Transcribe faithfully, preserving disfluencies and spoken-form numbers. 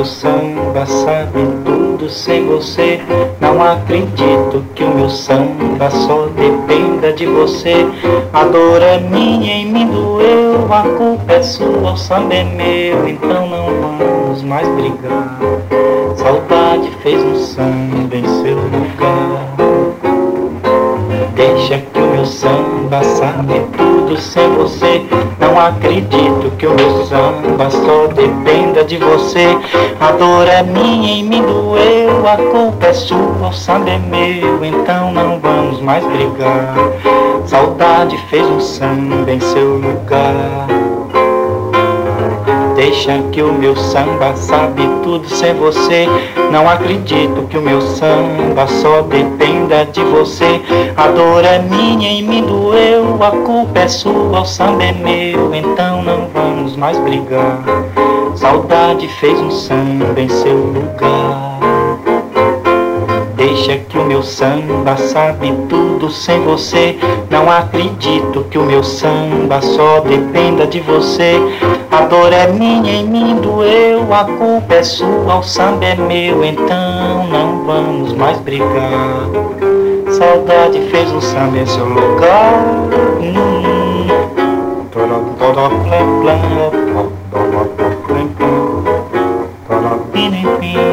samba sabe tudo sem você. Não acredito que o meu samba só dependa de você. A dor é minha e me doeu, a culpa é sua, o samba é meu. Então não vamos mais brigar. Saudade fez um samba em seu lugar. Deixa que o meu samba sabe tudo sem você. Não acredito que o meu samba só dependa de você. A dor é minha e me doeu, a culpa é sua, o samba é meu. Então não vamos mais brigar. Saudade fez um samba em seu lugar. Deixa que o meu samba sabe tudo sem você. Não acredito que o meu samba só dependa de você. A dor é minha e me doeu, a culpa é sua, o samba é meu. Então não vamos mais brigar. Saudade fez um samba em seu lugar. Deixa que o meu samba sabe tudo sem você. Não acredito que o meu samba só dependa de você. A dor é minha e me doeu, a culpa é sua, o samba é meu. Então não vamos mais brigar. Saudade fez um samba em seu lugar. Hum. Hum.